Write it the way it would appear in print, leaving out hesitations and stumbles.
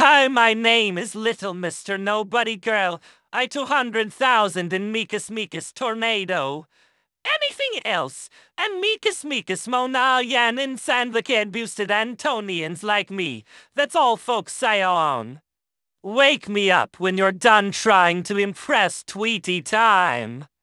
Hi, my name is Little Mr. Nobody Girl. I 200,000 in Meekus Tornado. Anything else? And Meekus Mona Yan and the kid boosted Antonians like me. That's all folks say on. Wake me up when you're done trying to impress Tweety Time.